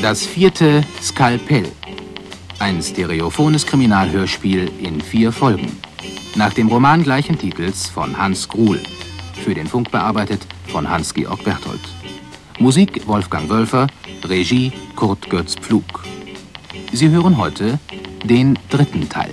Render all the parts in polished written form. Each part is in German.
Das 4. Skalpell. Ein stereophones Kriminalhörspiel in 4 Folgen. Nach dem Roman gleichen Titels von Hans Gruhl. Für den Funk bearbeitet von Hans-Georg Berthold. Musik Wolfgang Wölfer, Regie Kurt Götz Pflug. Sie hören heute den 3. Teil.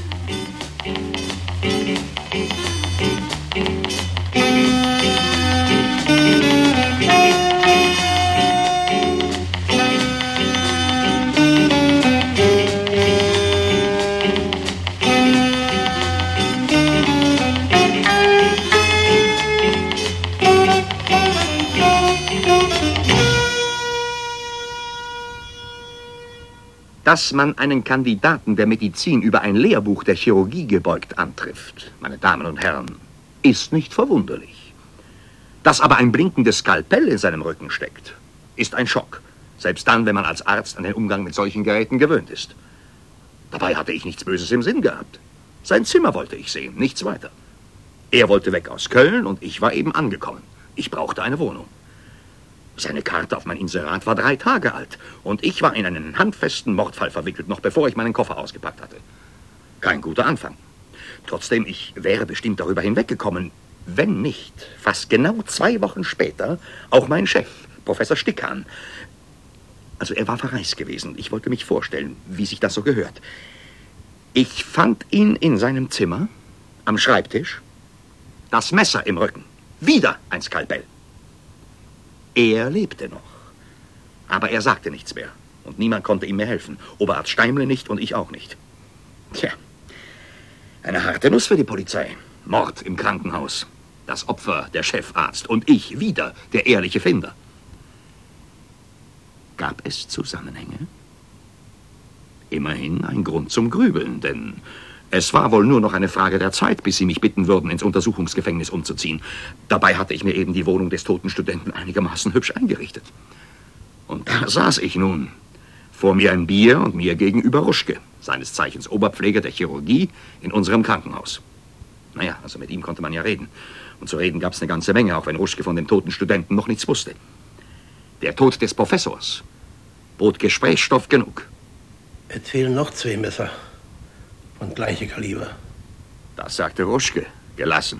Dass man einen Kandidaten der Medizin über ein Lehrbuch der Chirurgie gebeugt antrifft, meine Damen und Herren, ist nicht verwunderlich. Dass aber ein blinkendes Skalpell in seinem Rücken steckt, ist ein Schock. Selbst dann, wenn man als Arzt an den Umgang mit solchen Geräten gewöhnt ist. Dabei hatte ich nichts Böses im Sinn gehabt. Sein Zimmer wollte ich sehen, nichts weiter. Er wollte weg aus Köln und ich war eben angekommen. Ich brauchte eine Wohnung. Seine Karte auf mein Inserat war 3 Tage alt. Und ich war in einen handfesten Mordfall verwickelt, noch bevor ich meinen Koffer ausgepackt hatte. Kein guter Anfang. Trotzdem, ich wäre bestimmt darüber hinweggekommen, wenn nicht, fast genau 2 Wochen später, auch mein Chef, Professor Stickan. Also er war verreist gewesen. Ich wollte mich vorstellen, wie sich das so gehört. Ich fand ihn in seinem Zimmer, am Schreibtisch, das Messer im Rücken. Wieder ein Skalpell. Er lebte noch. Aber er sagte nichts mehr. Und niemand konnte ihm mehr helfen. Oberarzt Steimle nicht und ich auch nicht. Tja, eine harte Nuss für die Polizei. Mord im Krankenhaus. Das Opfer der Chefarzt. Und ich wieder der ehrliche Finder. Gab es Zusammenhänge? Immerhin ein Grund zum Grübeln, denn es war wohl nur noch eine Frage der Zeit, bis sie mich bitten würden, ins Untersuchungsgefängnis umzuziehen. Dabei hatte ich mir eben die Wohnung des toten Studenten einigermaßen hübsch eingerichtet. Und da saß ich nun. Vor mir ein Bier und mir gegenüber Ruschke, seines Zeichens Oberpfleger der Chirurgie in unserem Krankenhaus. Naja, also mit ihm konnte man ja reden. Und zu reden gab es eine ganze Menge, auch wenn Ruschke von dem toten Studenten noch nichts wusste. Der Tod des Professors bot Gesprächsstoff genug. Es fehlen noch 2 Messer. Und gleiche Kaliber. Das sagte Ruschke, gelassen.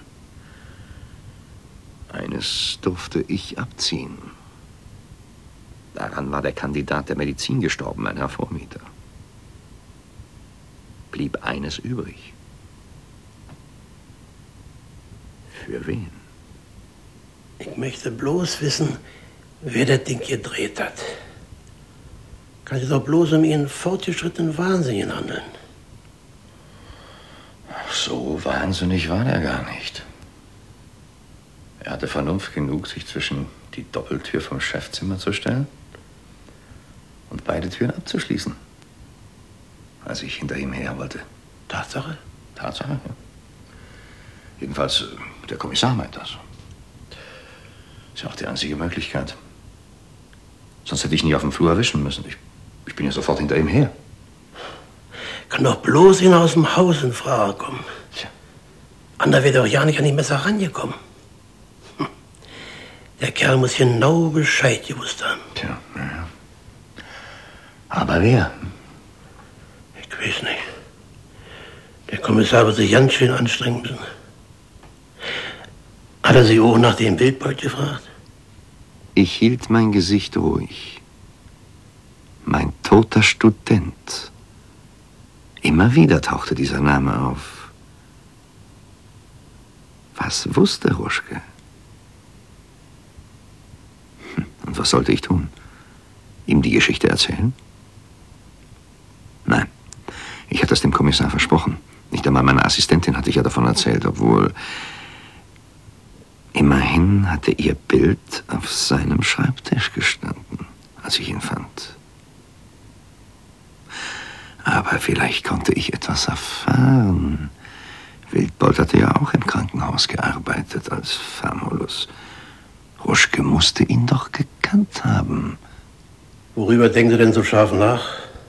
Eines durfte ich abziehen. Daran war der Kandidat der Medizin gestorben, ein Herr Vormieter. Blieb eines übrig. Für wen? Ich möchte bloß wissen, wer das Ding gedreht hat. Kann sich doch bloß um ihren fortgeschrittenen Wahnsinn handeln. So wahnsinnig war er gar nicht. Er hatte Vernunft genug, sich zwischen die Doppeltür vom Chefzimmer zu stellen und beide Türen abzuschließen, als ich hinter ihm her wollte. Tatsache? Tatsache, ja. Jedenfalls, der Kommissar meint das. Ist ja auch die einzige Möglichkeit. Sonst hätte ich ihn nie auf dem Flur erwischen müssen. Ich bin ja sofort hinter ihm her. Kann doch bloß ihn aus dem Haus in Frage kommen. Tja. Ander wäre doch ja nicht an die Messer rangekommen. Der Kerl muss genau Bescheid gewusst haben. Tja, naja. Aber wer? Ich weiß nicht. Der Kommissar wird sich ganz schön anstrengen müssen. Hat er sich auch nach dem Wildbold gefragt? Ich hielt mein Gesicht ruhig. Mein toter Student. Immer wieder tauchte dieser Name auf. Was wusste Ruschke? Und was sollte ich tun? Ihm die Geschichte erzählen? Nein, ich hatte es dem Kommissar versprochen. Nicht einmal meiner Assistentin hatte ich ja davon erzählt, obwohl immerhin hatte ihr Bild auf seinem Schreibtisch gestanden, als ich ihn fand. Aber vielleicht konnte ich etwas erfahren. Wildbold hatte ja auch im Krankenhaus gearbeitet als Famulus. Ruschke musste ihn doch gekannt haben. Worüber denken Sie denn so scharf nach?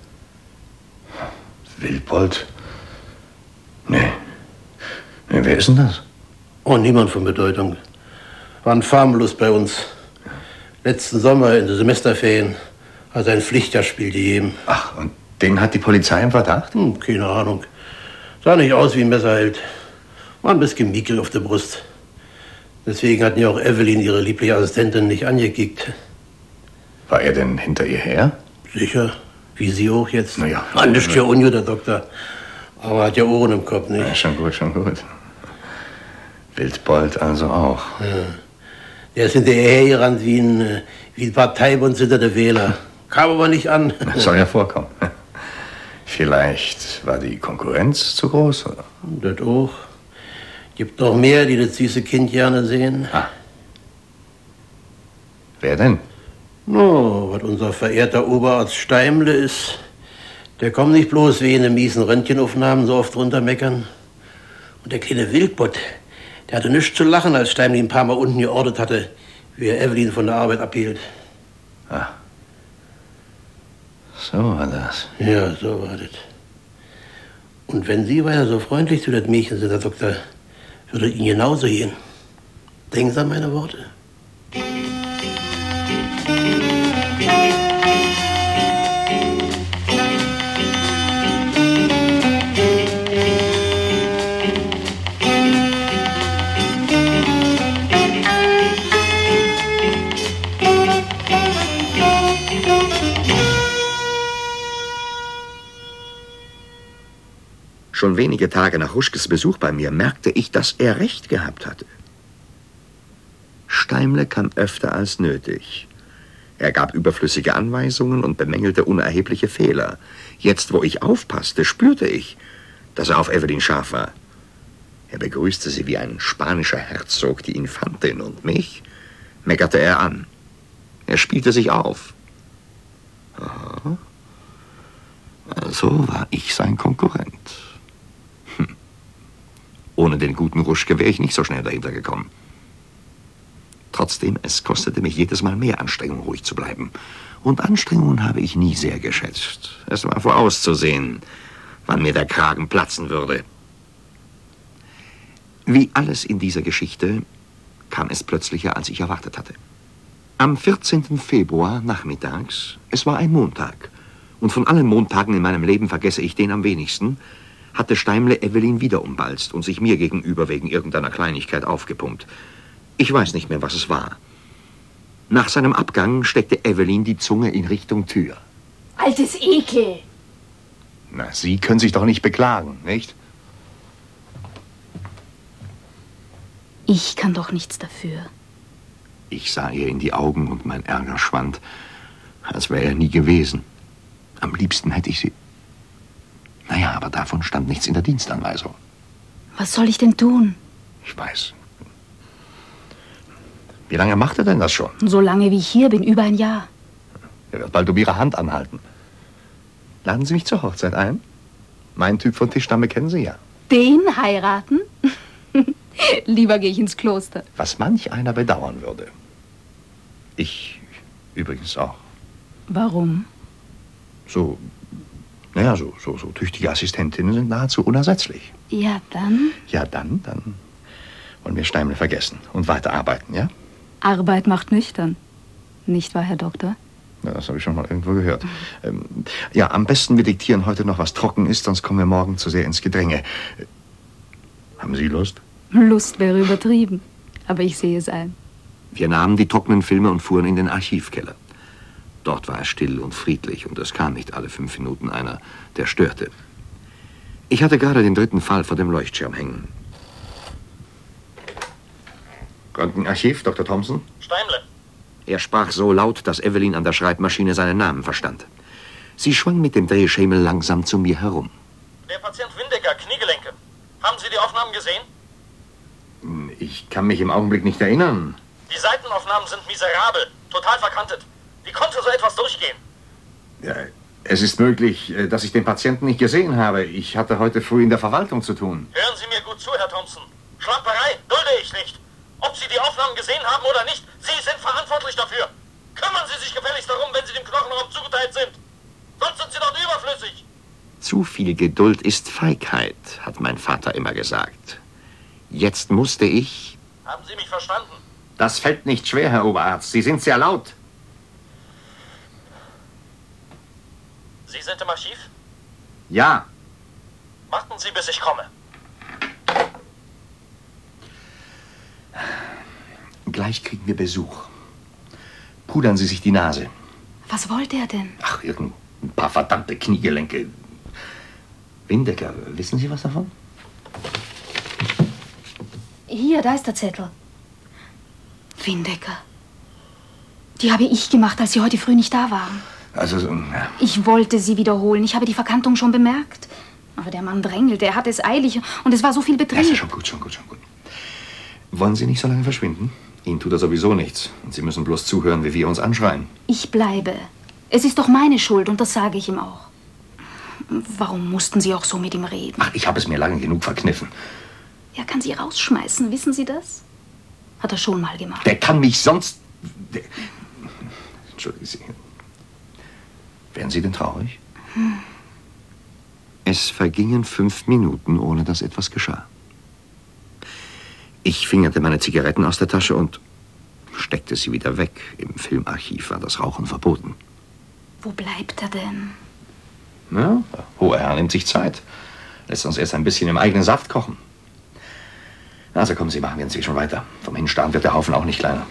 Wildbold? Nee. Wer ist denn das? Oh, niemand von Bedeutung. War ein Famulus bei uns. Letzten Sommer in den Semesterferien Hat ein Pflichtjahr spielte jedem. Ach, und den hat die Polizei im Verdacht? Keine Ahnung. Sah nicht aus wie ein Messerheld. War ein bisschen Miekel auf der Brust. Deswegen hat ja auch Evelyn, ihre liebliche Assistentin, nicht angekickt. War er denn hinter ihr her? Sicher. Wie Sie auch jetzt. Naja. Nicht ja unju, der Doktor. Aber hat ja Ohren im Kopf, nicht? Ja, schon gut, schon gut. Wildbold also auch. Ja. Der ist hinterher gerannt wie ein Parteibund hinter der Wähler. Kam aber nicht an. Das soll ja vorkommen. Vielleicht war die Konkurrenz zu groß, oder? Das auch. Gibt noch mehr, die das süße Kind gerne sehen. Ah. Wer denn? No, was unser verehrter Oberarzt Steimle ist. Der kommt nicht bloß wie in den miesen Röntgenaufnahmen so oft runtermeckern. Und der kleine Wildbott, der hatte nichts zu lachen, als Steimle ihn ein paar Mal unten geordet hatte, wie er Evelyn von der Arbeit abhielt. Ah. So war das. Ja, so war das. Und wenn Sie weiter so freundlich zu das Mädchen sind, Herr Doktor, würde es Ihnen genauso gehen. Denken Sie an meine Worte. Schon wenige Tage nach Huschkes Besuch bei mir merkte ich, dass er recht gehabt hatte. Steimle kam öfter als nötig. Er gab überflüssige Anweisungen und bemängelte unerhebliche Fehler. Jetzt, wo ich aufpasste, spürte ich, dass er auf Evelyn scharf war. Er begrüßte sie wie ein spanischer Herzog die Infantin, und mich meckerte er an. Er spielte sich auf. Aha. Also war ich sein Konkurrent. Ohne den guten Ruschke wäre ich nicht so schnell dahinter gekommen. Trotzdem, es kostete mich jedes Mal mehr Anstrengung, ruhig zu bleiben. Und Anstrengungen habe ich nie sehr geschätzt. Es war vorauszusehen, wann mir der Kragen platzen würde. Wie alles in dieser Geschichte kam es plötzlicher, als ich erwartet hatte. Am 14. Februar nachmittags, es war ein Montag, und von allen Montagen in meinem Leben vergesse ich den am wenigsten, hatte Steimle Evelyn wieder umbalzt und sich mir gegenüber wegen irgendeiner Kleinigkeit aufgepumpt. Ich weiß nicht mehr, was es war. Nach seinem Abgang steckte Evelyn die Zunge in Richtung Tür. Altes Ekel! Na, Sie können sich doch nicht beklagen, nicht? Ich kann doch nichts dafür. Ich sah ihr in die Augen und mein Ärger schwand, als wäre er nie gewesen. Am liebsten hätte ich sie... Naja, aber davon stand nichts in der Dienstanweisung. Was soll ich denn tun? Ich weiß. Wie lange macht er denn das schon? So lange wie ich hier bin, über ein Jahr. Er wird bald um Ihre Hand anhalten. Laden Sie mich zur Hochzeit ein? Mein Typ von Tischdame kennen Sie ja. Den heiraten? Lieber gehe ich ins Kloster. Was manch einer bedauern würde. Ich übrigens auch. Warum? So tüchtige Assistentinnen sind nahezu unersetzlich. Ja, dann? Ja, dann wollen wir Steimle vergessen und weiterarbeiten, ja? Arbeit macht nüchtern. Nicht wahr, Herr Doktor? Ja, das habe ich schon mal irgendwo gehört. Ja, am besten wir diktieren heute noch, was trocken ist, sonst kommen wir morgen zu sehr ins Gedränge. Haben Sie Lust? Lust wäre übertrieben, aber ich sehe es ein. Wir nahmen die trockenen Filme und fuhren in den Archivkeller. Dort war es still und friedlich und es kam nicht alle 5 Minuten einer, der störte. Ich hatte gerade den 3. Fall vor dem Leuchtschirm hängen. Röntgenarchiv, Dr. Thompson? Steimle. Er sprach so laut, dass Evelyn an der Schreibmaschine seinen Namen verstand. Sie schwang mit dem Drehschemel langsam zu mir herum. Der Patient Windecker, Kniegelenke. Haben Sie die Aufnahmen gesehen? Ich kann mich im Augenblick nicht erinnern. Die Seitenaufnahmen sind miserabel, total verkantet. Wie konnte so etwas durchgehen? Ja, es ist möglich, dass ich den Patienten nicht gesehen habe. Ich hatte heute früh in der Verwaltung zu tun. Hören Sie mir gut zu, Herr Thompson. Schlamperei dulde ich nicht. Ob Sie die Aufnahmen gesehen haben oder nicht, Sie sind verantwortlich dafür. Kümmern Sie sich gefälligst darum, wenn Sie dem Knochenraum zugeteilt sind. Sonst sind Sie dort überflüssig. Zu viel Geduld ist Feigheit, hat mein Vater immer gesagt. Jetzt musste ich... Haben Sie mich verstanden? Das fällt nicht schwer, Herr Oberarzt. Sie sind sehr laut. Sie sind im Archiv? Ja. Warten Sie, bis ich komme. Gleich kriegen wir Besuch. Pudern Sie sich die Nase. Was wollte er denn? Ach, ein paar verdammte Kniegelenke. Windecker, wissen Sie was davon? Hier, da ist der Zettel. Windecker. Die habe ich gemacht, als Sie heute früh nicht da waren. Also, ja. Ich wollte sie wiederholen. Ich habe die Verkantung schon bemerkt. Aber der Mann drängelte. Er hatte es eilig. Und es war so viel Betrieb. Das ist schon gut, schon gut, schon gut. Wollen Sie nicht so lange verschwinden? Ihnen tut er sowieso nichts. Und Sie müssen bloß zuhören, wie wir uns anschreien. Ich bleibe. Es ist doch meine Schuld und das sage ich ihm auch. Warum mussten Sie auch so mit ihm reden? Ach, ich habe es mir lange genug verkniffen. Er kann Sie rausschmeißen, wissen Sie das? Hat er schon mal gemacht. Der kann mich sonst... Entschuldigen Sie. Wären Sie denn traurig? Es vergingen 5 Minuten, ohne dass etwas geschah. Ich fingerte meine Zigaretten aus der Tasche und steckte sie wieder weg. Im Filmarchiv war das Rauchen verboten. Wo bleibt er denn? Ja, der hohe Herr nimmt sich Zeit. Lässt uns erst ein bisschen im eigenen Saft kochen. Also kommen Sie, machen wir inzwischen weiter. Vom Hinstarren wird der Haufen auch nicht kleiner.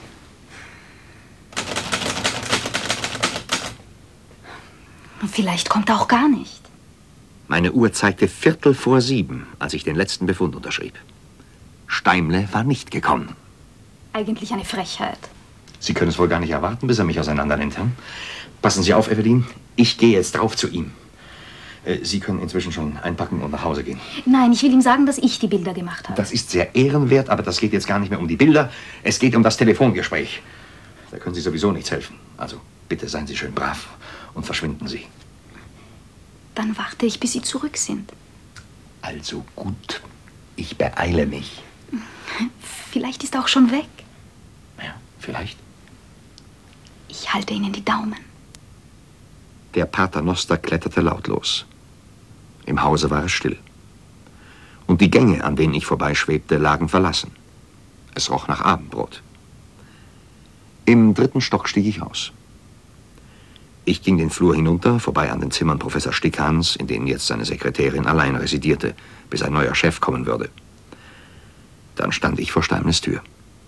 Vielleicht kommt er auch gar nicht. Meine Uhr zeigte 7:15, als ich den letzten Befund unterschrieb. Steimle war nicht gekommen. Eigentlich eine Frechheit. Sie können es wohl gar nicht erwarten, bis er mich auseinander nimmt, hm? Passen Sie auf, Evelyn. Ich gehe jetzt drauf zu ihm. Sie können inzwischen schon einpacken und nach Hause gehen. Nein, ich will ihm sagen, dass ich die Bilder gemacht habe. Das ist sehr ehrenwert, aber das geht jetzt gar nicht mehr um die Bilder. Es geht um das Telefongespräch. Da können Sie sowieso nichts helfen. Also bitte seien Sie schön brav und verschwinden Sie. Dann warte ich, bis Sie zurück sind. Also gut. Ich beeile mich. Vielleicht ist er auch schon weg. Ja, vielleicht. Ich halte Ihnen die Daumen. Der Paternoster kletterte lautlos. Im Hause war es still. Und die Gänge, an denen ich vorbeischwebte, lagen verlassen. Es roch nach Abendbrot. Im 3. Stock stieg ich aus. Ich ging den Flur hinunter, vorbei an den Zimmern Professor Stickhans, in denen jetzt seine Sekretärin allein residierte, bis ein neuer Chef kommen würde. Dann stand ich vor Steimles Tür.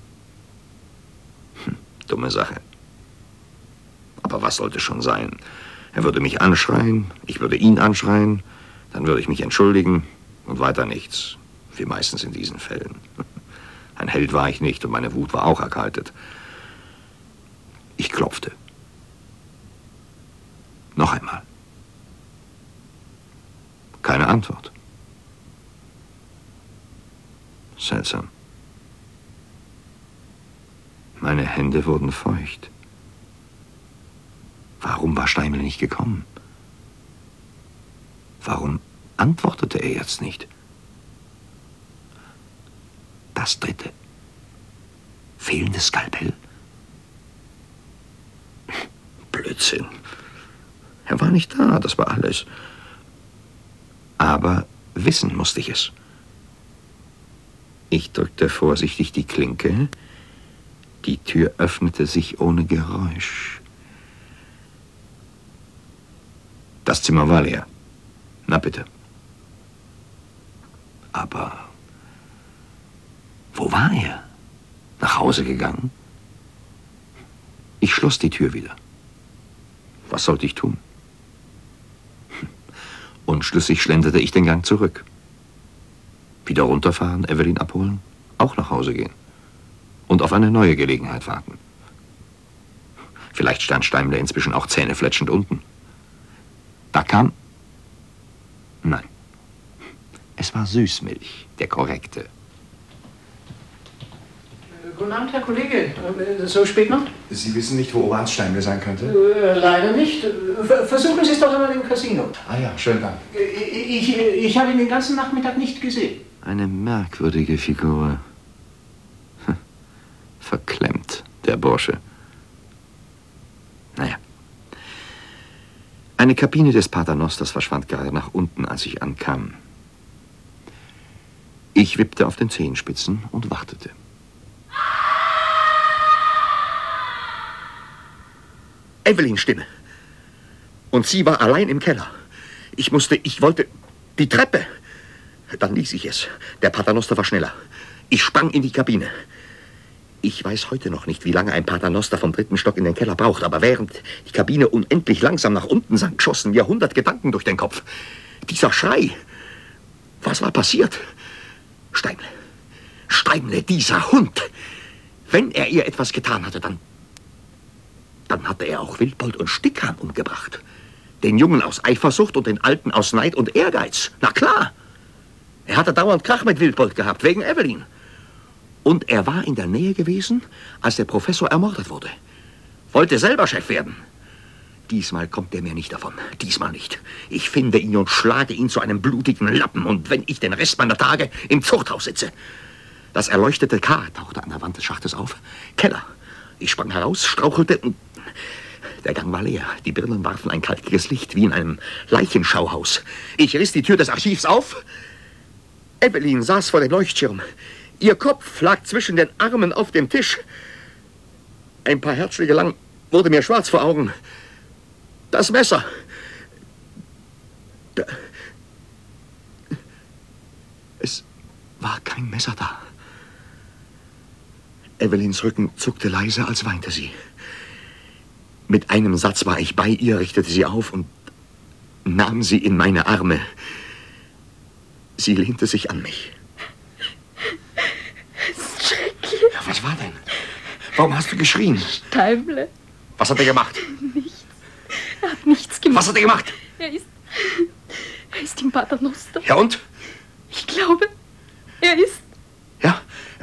Dumme Sache. Aber was sollte schon sein? Er würde mich anschreien, ich würde ihn anschreien, dann würde ich mich entschuldigen und weiter nichts. Wie meistens in diesen Fällen. Ein Held war ich nicht und meine Wut war auch erkaltet. Ich klopfte. Noch einmal. Keine Antwort. Seltsam. Meine Hände wurden feucht. Warum war Steimle nicht gekommen? Warum antwortete er jetzt nicht? Das 3. Fehlendes Skalpell? Blödsinn. Er war nicht da, das war alles. Aber wissen musste ich es. Ich drückte vorsichtig die Klinke. Die Tür öffnete sich ohne Geräusch. Das Zimmer war leer. Na bitte. Aber wo war er? Nach Hause gegangen? Ich schloss die Tür wieder. Was sollte ich tun? Unschlüssig schlenderte ich den Gang zurück. Wieder runterfahren, Evelyn abholen, auch nach Hause gehen. Und auf eine neue Gelegenheit warten. Vielleicht stand Steimle inzwischen auch zähnefletschend unten. Da kam... Nein. Es war Süßmilch, der korrekte. Guten Abend, Herr Kollege. So spät noch? Sie wissen nicht, wo Oberarzt Steimle sein könnte? Leider nicht. Versuchen Sie es doch einmal im Casino. Ah ja, schönen Dank. Ich habe ihn den ganzen Nachmittag nicht gesehen. Eine merkwürdige Figur. Verklemmt, der Bursche. Naja. Eine Kabine des Paternosters verschwand gerade nach unten, als ich ankam. Ich wippte auf den Zehenspitzen und wartete. Evelyn Stimme. Und sie war allein im Keller. Ich wollte die Treppe. Dann ließ ich es. Der Paternoster war schneller. Ich sprang in die Kabine. Ich weiß heute noch nicht, wie lange ein Paternoster vom 3. Stock in den Keller braucht, aber während die Kabine unendlich langsam nach unten sank, schossen mir 100 Gedanken durch den Kopf. Dieser Schrei. Was war passiert? Steimle, dieser Hund. Wenn er ihr etwas getan hatte, dann hatte er auch Wildbold und Stickhahn umgebracht. Den Jungen aus Eifersucht und den Alten aus Neid und Ehrgeiz. Na klar. Er hatte dauernd Krach mit Wildbold gehabt, wegen Evelyn. Und er war in der Nähe gewesen, als der Professor ermordet wurde. Wollte selber Chef werden. Diesmal kommt er mir nicht davon. Diesmal nicht. Ich finde ihn und schlage ihn zu einem blutigen Lappen. Und wenn ich den Rest meiner Tage im Zuchthaus sitze. Das erleuchtete K tauchte an der Wand des Schachtes auf. Keller. Ich sprang heraus, strauchelte und der Gang war leer. Die Birnen warfen ein kalkiges Licht wie in einem Leichenschauhaus. Ich riss die Tür des Archivs auf. Evelyn saß vor dem Leuchtschirm. Ihr Kopf lag zwischen den Armen auf dem Tisch. Ein paar Herzschläge lang wurde mir schwarz vor Augen. Das Messer. Es war kein Messer da. Evelyns Rücken zuckte leise, als weinte sie. Mit einem Satz war ich bei ihr, richtete sie auf und nahm sie in meine Arme. Sie lehnte sich an mich. Es ist schrecklich. Ja, was war denn? Warum hast du geschrien? Steimle. Was hat er gemacht? Nichts. Er hat nichts gemacht. Was hat er gemacht? Er ist im Paternoster. Ja, und? Ich glaube, er ist... Ja?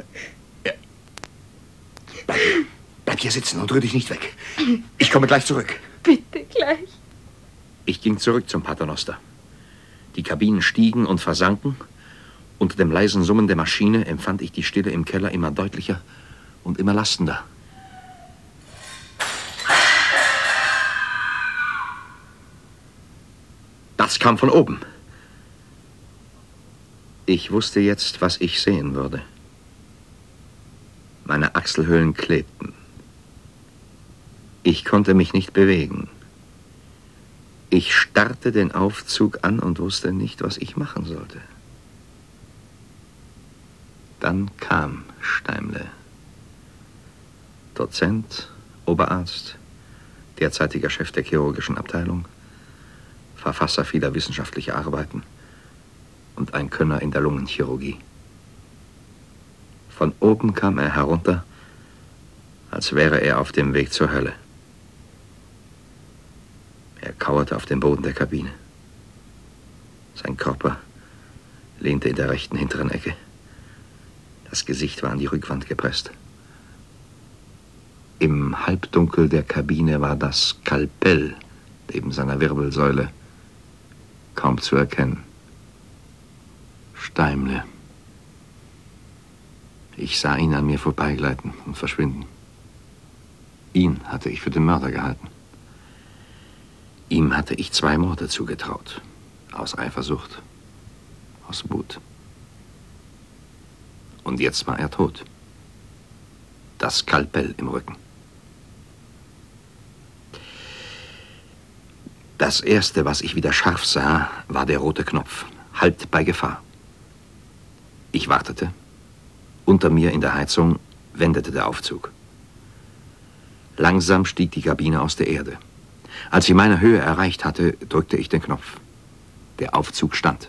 Bleib hier sitzen und rühr dich nicht weg. Ich komme gleich zurück. Bitte, gleich. Ich ging zurück zum Paternoster. Die Kabinen stiegen und versanken. Unter dem leisen Summen der Maschine empfand ich die Stille im Keller immer deutlicher und immer lastender. Das kam von oben. Ich wusste jetzt, was ich sehen würde. Meine Achselhöhlen klebten. Ich konnte mich nicht bewegen. Ich starrte den Aufzug an und wusste nicht, was ich machen sollte. Dann kam Steimle. Dozent, Oberarzt, derzeitiger Chef der chirurgischen Abteilung, Verfasser vieler wissenschaftlicher Arbeiten und ein Könner in der Lungenchirurgie. Von oben kam er herunter, als wäre er auf dem Weg zur Hölle. Er kauerte auf dem Boden der Kabine. Sein Körper lehnte in der rechten hinteren Ecke. Das Gesicht war an die Rückwand gepresst. Im Halbdunkel der Kabine war das Skalpell neben seiner Wirbelsäule kaum zu erkennen. Steimle. Ich sah ihn an mir vorbeigleiten und verschwinden. Ihn hatte ich für den Mörder gehalten. Ihm hatte ich 2 Morde zugetraut. Aus Eifersucht, aus Wut. Und jetzt war er tot. Das Skalpell im Rücken. Das Erste, was ich wieder scharf sah, war der rote Knopf. Halt bei Gefahr. Ich wartete. Unter mir in der Heizung wendete der Aufzug. Langsam stieg die Kabine aus der Erde. Als sie meine Höhe erreicht hatte, drückte ich den Knopf. Der Aufzug stand.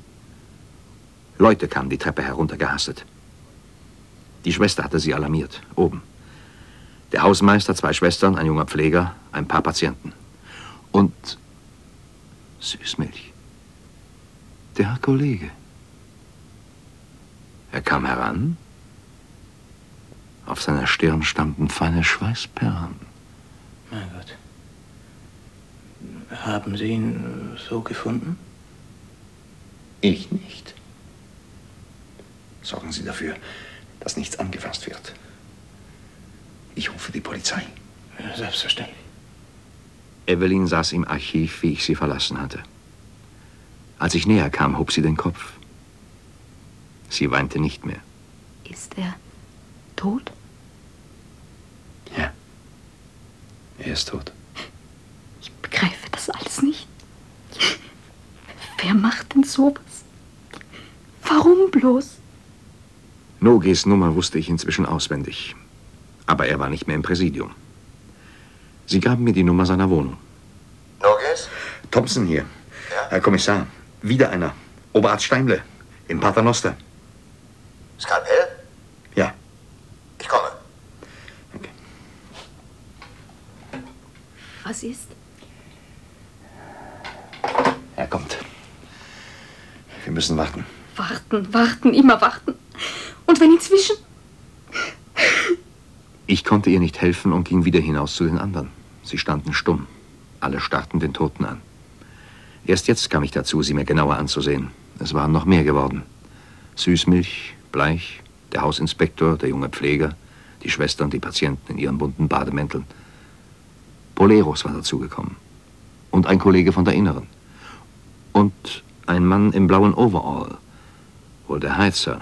Leute kamen die Treppe heruntergehastet. Die Schwester hatte sie alarmiert, oben. Der Hausmeister, 2 Schwestern, ein junger Pfleger, ein paar Patienten. Und Süßmilch. Der Herr Kollege. Er kam heran. Auf seiner Stirn standen feine Schweißperlen. Mein Gott. Haben Sie ihn so gefunden? Ich nicht. Sorgen Sie dafür, dass nichts angefasst wird. Ich rufe die Polizei. Ja, selbstverständlich. Evelyn saß im Archiv, wie ich sie verlassen hatte. Als ich näher kam, hob sie den Kopf. Sie weinte nicht mehr. Ist er tot? Ja. Er ist tot. Ich begreife das alles nicht. Wer macht denn sowas? Warum bloß? Nogues Nummer wusste ich inzwischen auswendig. Aber er war nicht mehr im Präsidium. Sie gaben mir die Nummer seiner Wohnung. Nogues? Thompson hier. Ja? Herr Kommissar, wieder einer. Oberarzt Steimle, im Paternoster. Skalpell? Ja. Ich komme. Okay. Was ist? Er kommt. Wir müssen warten. Warten, warten, immer warten. Und wenn inzwischen? Ich konnte ihr nicht helfen und ging wieder hinaus zu den anderen. Sie standen stumm. Alle starrten den Toten an. Erst jetzt kam ich dazu, sie mir genauer anzusehen. Es waren noch mehr geworden. Süßmilch, Bleich, der Hausinspektor, der junge Pfleger, die Schwestern, die Patienten in ihren bunten Bademänteln. Poleros war dazugekommen. Und ein Kollege von der Inneren. Und ein Mann im blauen Overall. Wohl der Heizer.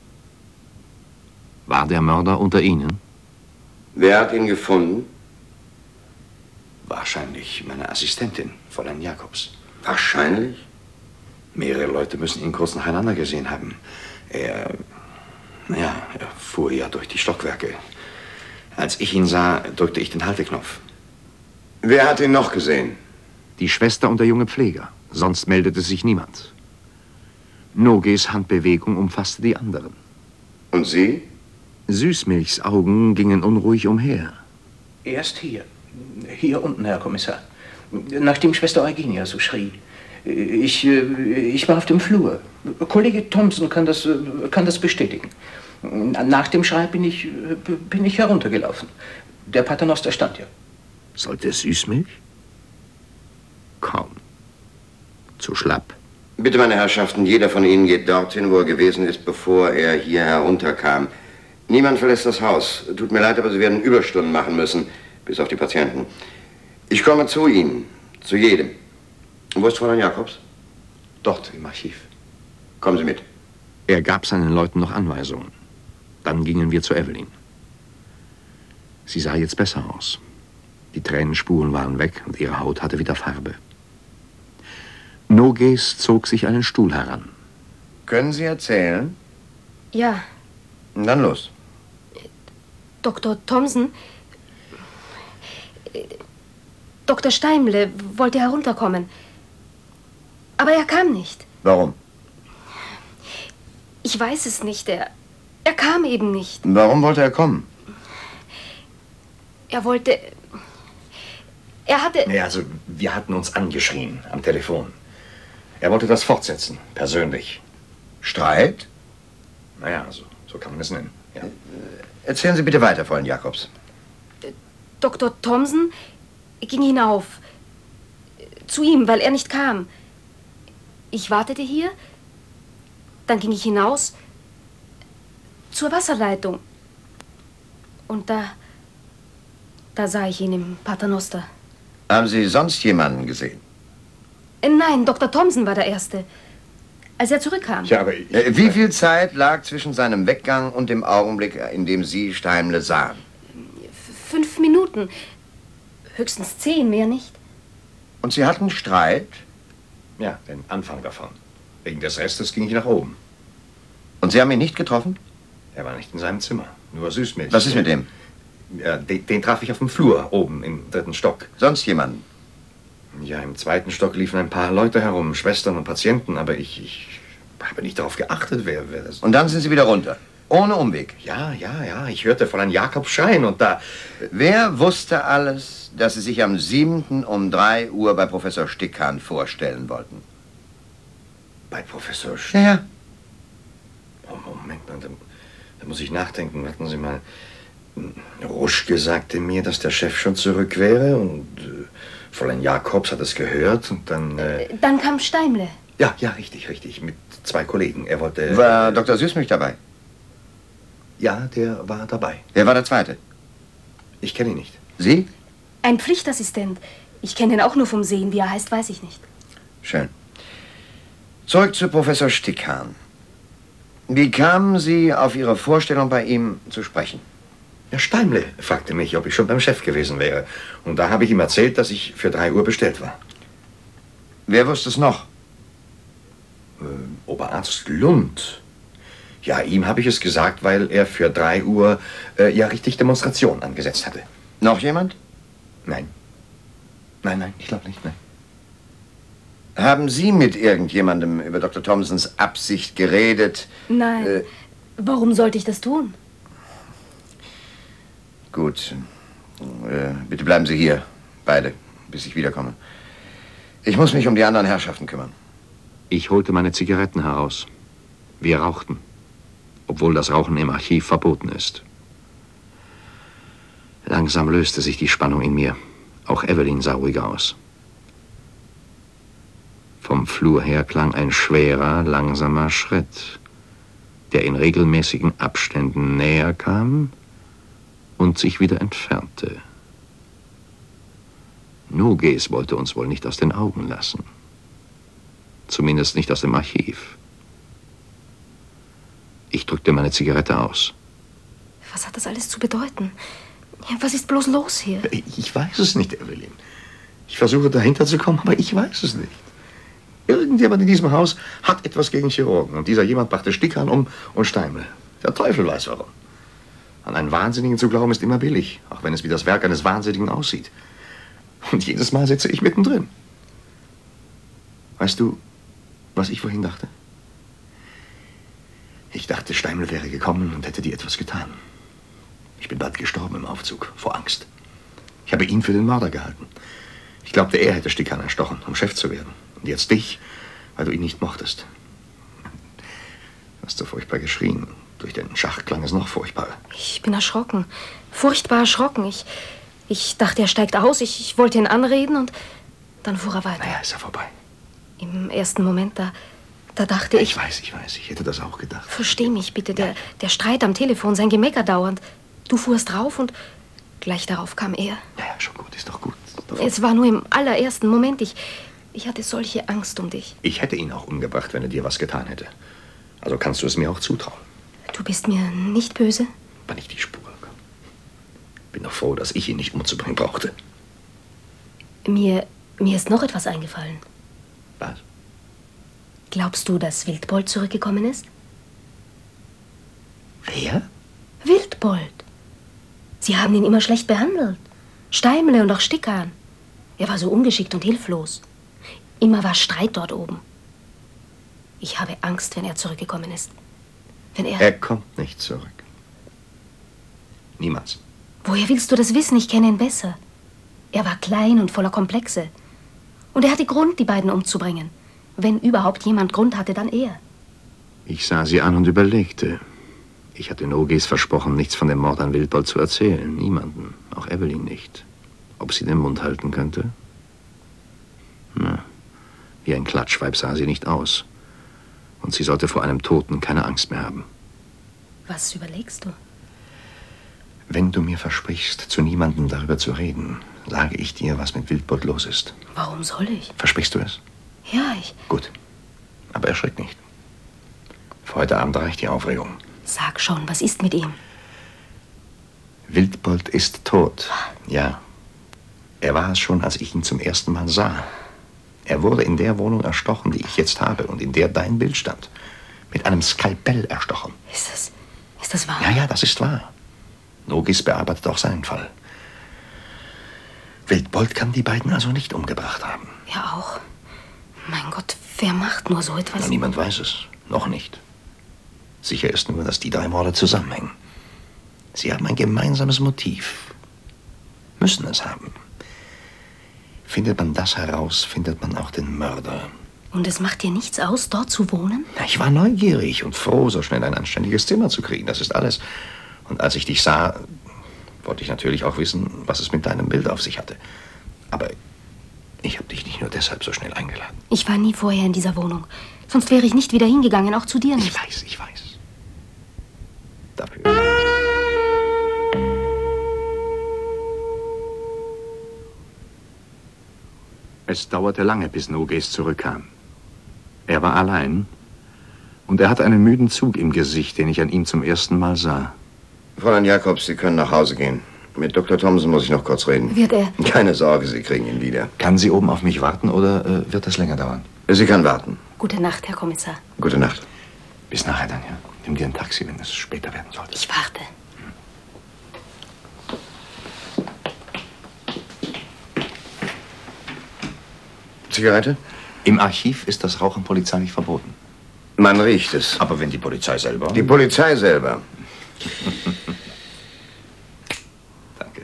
War der Mörder unter ihnen? Wer hat ihn gefunden? Wahrscheinlich meine Assistentin, Fräulein Jacobs. Wahrscheinlich? Mehrere Leute müssen ihn kurz nacheinander gesehen haben. Er fuhr ja durch die Stockwerke. Als ich ihn sah, drückte ich den Halteknopf. Wer hat ihn noch gesehen? Die Schwester und der junge Pfleger. Sonst meldete sich niemand. Nogues Handbewegung umfasste die anderen. Und Sie? Süßmilchs Augen gingen unruhig umher. Erst hier. Hier unten, Herr Kommissar. Nachdem Schwester Eugenia so schrie. Ich war auf dem Flur. Kollege Thompson kann das bestätigen. Nach dem Schrei bin ich heruntergelaufen. Der Paternoster stand ja. Sollte Süßmilch? Kaum. Zu schlapp. Bitte, meine Herrschaften, jeder von Ihnen geht dorthin, wo er gewesen ist, bevor er hier herunterkam. Niemand verlässt das Haus. Tut mir leid, aber Sie werden Überstunden machen müssen, bis auf die Patienten. Ich komme zu Ihnen, zu jedem. Und wo ist Fräulein Jacobs? Dort im Archiv. Kommen Sie mit. Er gab seinen Leuten noch Anweisungen. Dann gingen wir zu Evelyn. Sie sah jetzt besser aus. Die Tränenspuren waren weg und ihre Haut hatte wieder Farbe. Nogues zog sich einen Stuhl heran. Können Sie erzählen? Ja. Dann los. Dr. Thompson. Dr. Steimle wollte herunterkommen. Aber er kam nicht. Warum? Ich weiß es nicht. Er kam eben nicht. Warum wollte er kommen? Er wollte... Er hatte... Ja, also, wir hatten uns angeschrien am Telefon. Er wollte das fortsetzen, persönlich. Streit? Naja, so kann man es nennen. Ja. Erzählen Sie bitte weiter, Fräulein Jacobs. Dr. Thompson ging hinauf. Zu ihm, weil er nicht kam. Ich wartete hier. Dann ging ich hinaus zur Wasserleitung. Und da sah ich ihn im Paternoster. Haben Sie sonst jemanden gesehen? Nein, Dr. Thompson war der Erste, als er zurückkam. Ja, aber wie viel Zeit lag zwischen seinem Weggang und dem Augenblick, in dem Sie Steimle sahen? 5 Minuten. Höchstens 10, mehr nicht. Und Sie hatten Streit? Ja, den Anfang davon. Wegen des Restes ging ich nach oben. Und Sie haben ihn nicht getroffen? Er war nicht in seinem Zimmer, nur Süßmilch. Was ist mit dem? Ja, den traf ich auf dem Flur, oben im 3. Stock. Sonst jemanden? Ja, im 2. Stock liefen ein paar Leute herum, Schwestern und Patienten, aber ich habe nicht darauf geachtet, wer das... Und dann sind Sie wieder runter, ohne Umweg? Ja, ich hörte Fräulein Jacobs schreien und da... Wer wusste alles, dass Sie sich am 7. um 3 Uhr bei Professor Stickhahn vorstellen wollten? Bei Professor Stickhahn? Ja. Oh, Moment mal, da muss ich nachdenken. Warten Sie mal. Ruschke sagte mir, dass der Chef schon zurück wäre und Fräulein Jacobs hat es gehört und dann... Dann kam Steimle. Ja, richtig, mit 2 Kollegen. Er wollte... War Dr. Süßmilch dabei? Ja, der war dabei. Wer war der Zweite? Ich kenne ihn nicht. Sie? Ein Pflichtassistent. Ich kenne ihn auch nur vom Sehen. Wie er heißt, weiß ich nicht. Schön. Zurück zu Professor Stickhahn. Wie kamen Sie auf Ihre Vorstellung bei ihm zu sprechen? Herr Steimle fragte mich, ob ich schon beim Chef gewesen wäre. Und da habe ich ihm erzählt, dass ich für 3 Uhr bestellt war. Wer wusste es noch? Oberarzt Lund. Ja, ihm habe ich es gesagt, weil er für 3 Uhr ja richtig Demonstration angesetzt hatte. Noch jemand? Nein. Nein, ich glaube nicht, nein. Haben Sie mit irgendjemandem über Dr. Thomsens Absicht geredet? Nein. Warum sollte ich das tun? Gut. Bitte bleiben Sie hier. Beide, bis ich wiederkomme. Ich muss mich um die anderen Herrschaften kümmern. Ich holte meine Zigaretten heraus. Wir rauchten, obwohl das Rauchen im Archiv verboten ist. Langsam löste sich die Spannung in mir. Auch Evelyn sah ruhiger aus. Vom Flur her klang ein schwerer, langsamer Schritt, der in regelmäßigen Abständen näher kam und sich wieder entfernte. Nogues wollte uns wohl nicht aus den Augen lassen. Zumindest nicht aus dem Archiv. Ich drückte meine Zigarette aus. Was hat das alles zu bedeuten? Ja, was ist bloß los hier? Ich weiß es nicht, Evelyn. Ich versuche dahinter zu kommen, aber ich weiß es nicht. Irgendjemand in diesem Haus hat etwas gegen Chirurgen. Und dieser jemand brachte Stickern um und Steimle. Der Teufel weiß warum. An einen Wahnsinnigen zu glauben ist immer billig, auch wenn es wie das Werk eines Wahnsinnigen aussieht. Und jedes Mal sitze ich mittendrin. Weißt du, was ich vorhin dachte? Ich dachte, Steimle wäre gekommen und hätte dir etwas getan. Ich bin bald gestorben im Aufzug, vor Angst. Ich habe ihn für den Mörder gehalten. Ich glaubte, er hätte Stickern erstochen, um Chef zu werden. Und jetzt dich, weil du ihn nicht mochtest. Du hast so furchtbar geschrien. Durch den Schacht klang es noch furchtbarer. Ich bin erschrocken. Furchtbar erschrocken. Ich dachte, er steigt aus. Ich wollte ihn anreden und dann fuhr er weiter. Naja, ist er vorbei. Im ersten Moment, da dachte ich... Ich weiß. Ich hätte das auch gedacht. Versteh mich bitte. Der Streit am Telefon, sein Gemecker dauernd. Du fuhrst rauf und gleich darauf kam er. Ja, schon gut. Ist doch gut. Es war nur im allerersten Moment. Ich hatte solche Angst um dich. Ich hätte ihn auch umgebracht, wenn er dir was getan hätte. Also kannst du es mir auch zutrauen. Du bist mir nicht böse? War nicht die Spur. Bin doch froh, dass ich ihn nicht umzubringen brauchte. Mir ist noch etwas eingefallen. Was? Glaubst du, dass Wildbold zurückgekommen ist? Wer? Wildbold. Sie haben ihn immer schlecht behandelt. Steimle und auch Stickern. Er war so ungeschickt und hilflos. Immer war Streit dort oben. Ich habe Angst, wenn er zurückgekommen ist. Wenn er... Er kommt nicht zurück. Niemals. Woher willst du das wissen? Ich kenne ihn besser. Er war klein und voller Komplexe. Und er hatte Grund, die beiden umzubringen. Wenn überhaupt jemand Grund hatte, dann er. Ich sah sie an und überlegte. Ich hatte Nogues versprochen, nichts von dem Mord an Wildbold zu erzählen. Niemanden. Auch Evelyn nicht. Ob sie den Mund halten könnte? Na, wie ein Klatschweib sah sie nicht aus. Und sie sollte vor einem Toten keine Angst mehr haben. Was überlegst du? Wenn du mir versprichst, zu niemandem darüber zu reden, sage ich dir, was mit Wildbold los ist. Warum soll ich? Versprichst du es? Ja, ich... Gut. Aber erschreck nicht. Für heute Abend reicht die Aufregung. Sag schon, was ist mit ihm? Wildbold ist tot. Ja. Er war es schon, als ich ihn zum ersten Mal sah. Er wurde in der Wohnung erstochen, die ich jetzt habe und in der dein Bild stand. Mit einem Skalpell erstochen. Ist das wahr? Ja, das ist wahr. Nogues bearbeitet auch seinen Fall. Wildbold kann die beiden also nicht umgebracht haben. Ja, auch. Mein Gott, wer macht nur so etwas? Na, niemand weiß es. Noch nicht. Sicher ist nur, dass die 3 Morde zusammenhängen. Sie haben ein gemeinsames Motiv. Müssen es haben. Findet man das heraus, findet man auch den Mörder. Und es macht dir nichts aus, dort zu wohnen? Ja, ich war neugierig und froh, so schnell ein anständiges Zimmer zu kriegen. Das ist alles. Und als ich dich sah, wollte ich natürlich auch wissen, was es mit deinem Bild auf sich hatte. Aber ich habe dich nicht nur deshalb so schnell eingeladen. Ich war nie vorher in dieser Wohnung. Sonst wäre ich nicht wieder hingegangen, auch zu dir nicht. Ich weiß. Dafür. Es dauerte lange, bis Nogues zurückkam. Er war allein und er hatte einen müden Zug im Gesicht, den ich an ihm zum ersten Mal sah. Fräulein Jakobs, Sie können nach Hause gehen. Mit Dr. Thomsen muss ich noch kurz reden. Wird er? Keine Sorge, Sie kriegen ihn wieder. Kann sie oben auf mich warten oder wird das länger dauern? Sie kann warten. Gute Nacht, Herr Kommissar. Gute Nacht. Bis nachher dann, ja. Nimm dir ein Taxi, wenn es später werden sollte. Ich warte. Zigarette? Im Archiv ist das Rauchen polizeilich verboten. Man riecht es. Aber wenn die Polizei selber... Die Polizei selber. Danke.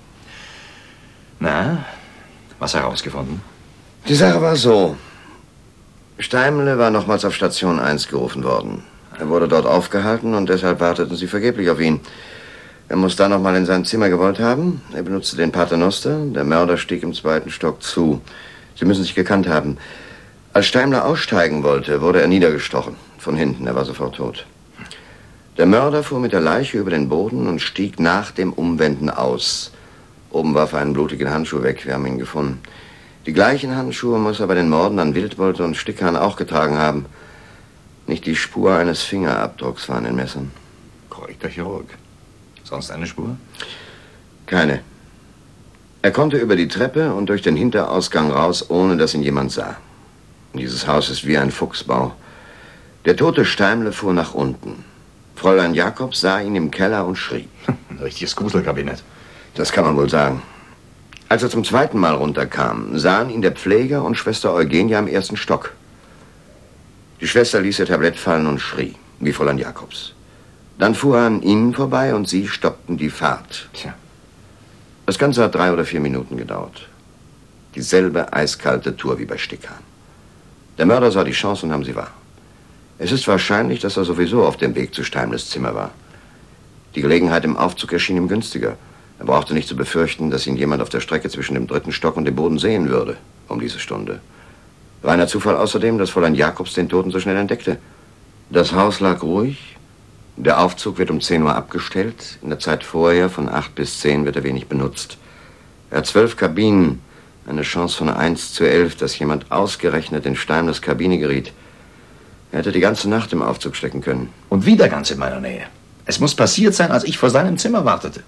Na, was herausgefunden? Die Sache war so. Steimle war nochmals auf Station 1 gerufen worden. Er wurde dort aufgehalten und deshalb warteten sie vergeblich auf ihn. Er muss da nochmal in sein Zimmer gewollt haben. Er benutzte den Paternoster. Der Mörder stieg im 2. Stock zu. Sie müssen sich gekannt haben. Als Steimle aussteigen wollte, wurde er niedergestochen. Von hinten, er war sofort tot. Der Mörder fuhr mit der Leiche über den Boden und stieg nach dem Umwenden aus. Oben warf er einen blutigen Handschuh weg, wir haben ihn gefunden. Die gleichen Handschuhe muss er bei den Morden an Wildbold und Stickhahn auch getragen haben. Nicht die Spur eines Fingerabdrucks war an den Messern. Korrekter Chirurg. Sonst eine Spur? Keine. Er konnte über die Treppe und durch den Hinterausgang raus, ohne dass ihn jemand sah. Dieses Haus ist wie ein Fuchsbau. Der tote Steimle fuhr nach unten. Fräulein Jakobs sah ihn im Keller und schrie. Ein richtiges Gruselkabinett. Das kann man wohl sagen. Als er zum 2. Mal runterkam, sahen ihn der Pfleger und Schwester Eugenia im 1. Stock. Die Schwester ließ ihr Tablett fallen und schrie, wie Fräulein Jakobs. Dann fuhr er an ihnen vorbei und sie stoppten die Fahrt. Tja. Das Ganze hat 3 oder 4 Minuten gedauert. Dieselbe eiskalte Tour wie bei Stickhahn. Der Mörder sah die Chance und nahm sie wahr. Es ist wahrscheinlich, dass er sowieso auf dem Weg zu Steimles Zimmer war. Die Gelegenheit im Aufzug erschien ihm günstiger. Er brauchte nicht zu befürchten, dass ihn jemand auf der Strecke zwischen dem 3. Stock und dem Boden sehen würde, um diese Stunde. Reiner Zufall außerdem, dass Fräulein Jakobs den Toten so schnell entdeckte. Das Haus lag ruhig. Der Aufzug wird um 10 Uhr abgestellt. In der Zeit vorher, von 8 bis 10, wird er wenig benutzt. Er hat 12 Kabinen. Eine Chance von 1 zu 11, dass jemand ausgerechnet in Steimles Kabine geriet. Er hätte die ganze Nacht im Aufzug stecken können. Und wieder ganz in meiner Nähe. Es muss passiert sein, als ich vor seinem Zimmer wartete.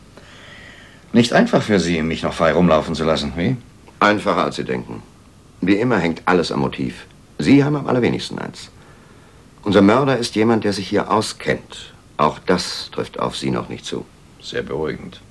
Nicht einfach für Sie, mich noch frei rumlaufen zu lassen, wie? Einfacher, als Sie denken. Wie immer hängt alles am Motiv. Sie haben am allerwenigsten eins. Unser Mörder ist jemand, der sich hier auskennt. Auch das trifft auf Sie noch nicht zu. Sehr beruhigend.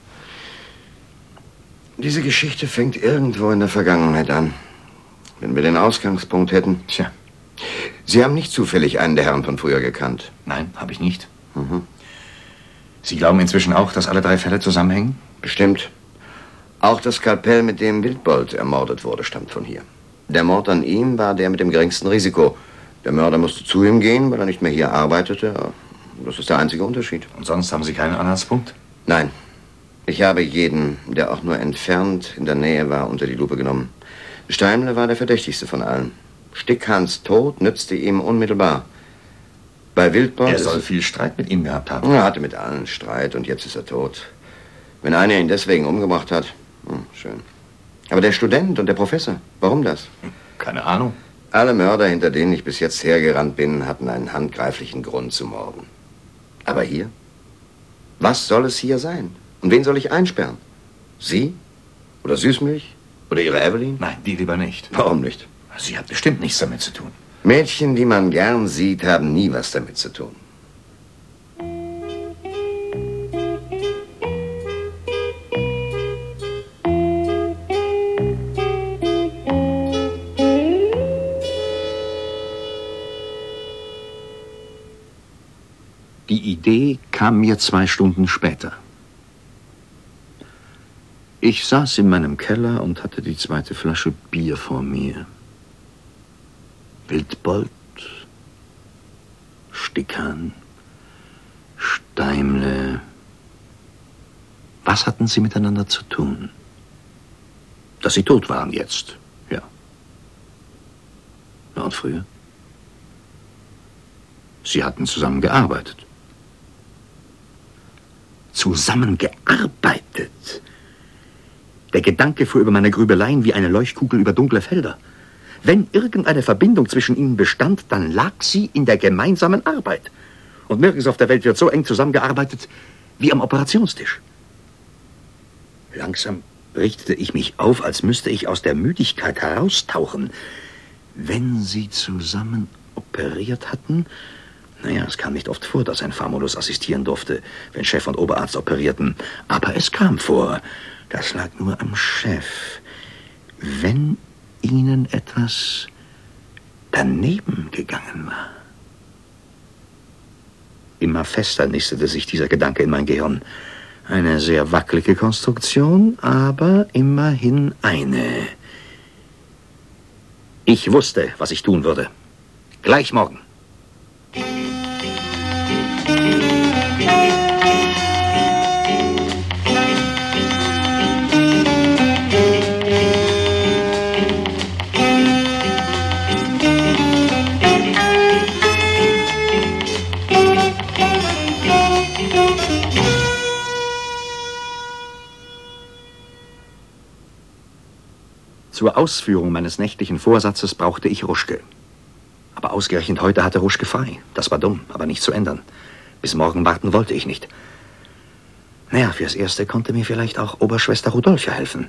Diese Geschichte fängt irgendwo in der Vergangenheit an. Wenn wir den Ausgangspunkt hätten. Tja. Sie haben nicht zufällig einen der Herren von früher gekannt? Nein, habe ich nicht. Sie glauben inzwischen auch, dass alle 3 Fälle zusammenhängen? Bestimmt. Auch das Skalpell, mit dem Wildbold ermordet wurde, stammt von hier. Der Mord an ihm war der mit dem geringsten Risiko. Der Mörder musste zu ihm gehen, weil er nicht mehr hier arbeitete. Das ist der einzige Unterschied. Und sonst haben Sie keinen Anhaltspunkt? Nein. Ich habe jeden, der auch nur entfernt in der Nähe war, unter die Lupe genommen. Steimle war der verdächtigste von allen. Stickhahns Tod nützte ihm unmittelbar. Bei Wildbold... Er soll viel Streit mit ihm gehabt haben. Er hatte mit allen Streit und jetzt ist er tot. Wenn einer ihn deswegen umgebracht hat, schön. Aber der Student und der Professor, warum das? Keine Ahnung. Alle Mörder, hinter denen ich bis jetzt hergerannt bin, hatten einen handgreiflichen Grund zu morden. Aber hier? Was soll es hier sein? Und wen soll ich einsperren? Sie? Oder Süßmilch? Oder Ihre Evelyn? Nein, die lieber nicht. Warum nicht? Sie hat bestimmt nichts damit zu tun. Mädchen, die man gern sieht, haben nie was damit zu tun. Die Idee kam mir 2 Stunden später. Ich saß in meinem Keller und hatte die 2. Flasche Bier vor mir. Wildbold, Stickhahn, Steimle. Was hatten sie miteinander zu tun? Dass sie tot waren jetzt, ja. Ja, und früher? Sie hatten zusammen gearbeitet. Zusammengearbeitet? Der Gedanke fuhr über meine Grübeleien wie eine Leuchtkugel über dunkle Felder. Wenn irgendeine Verbindung zwischen ihnen bestand, dann lag sie in der gemeinsamen Arbeit. Und nirgends auf der Welt wird so eng zusammengearbeitet wie am Operationstisch. Langsam richtete ich mich auf, als müsste ich aus der Müdigkeit heraustauchen. Wenn sie zusammen operiert hatten? Naja, es kam nicht oft vor, dass ein Famulus assistieren durfte, wenn Chef und Oberarzt operierten. Aber es kam vor. Das lag nur am Chef. Wenn Ihnen etwas daneben gegangen war. Immer fester nistete sich dieser Gedanke in mein Gehirn. Eine sehr wackelige Konstruktion, aber immerhin eine. Ich wusste, was ich tun würde. Gleich morgen. Zur Ausführung meines nächtlichen Vorsatzes brauchte ich Ruschke. Aber ausgerechnet heute hatte Ruschke frei. Das war dumm, aber nicht zu ändern. Bis morgen warten wollte ich nicht. Naja, fürs Erste konnte mir vielleicht auch Oberschwester Rudolfia helfen.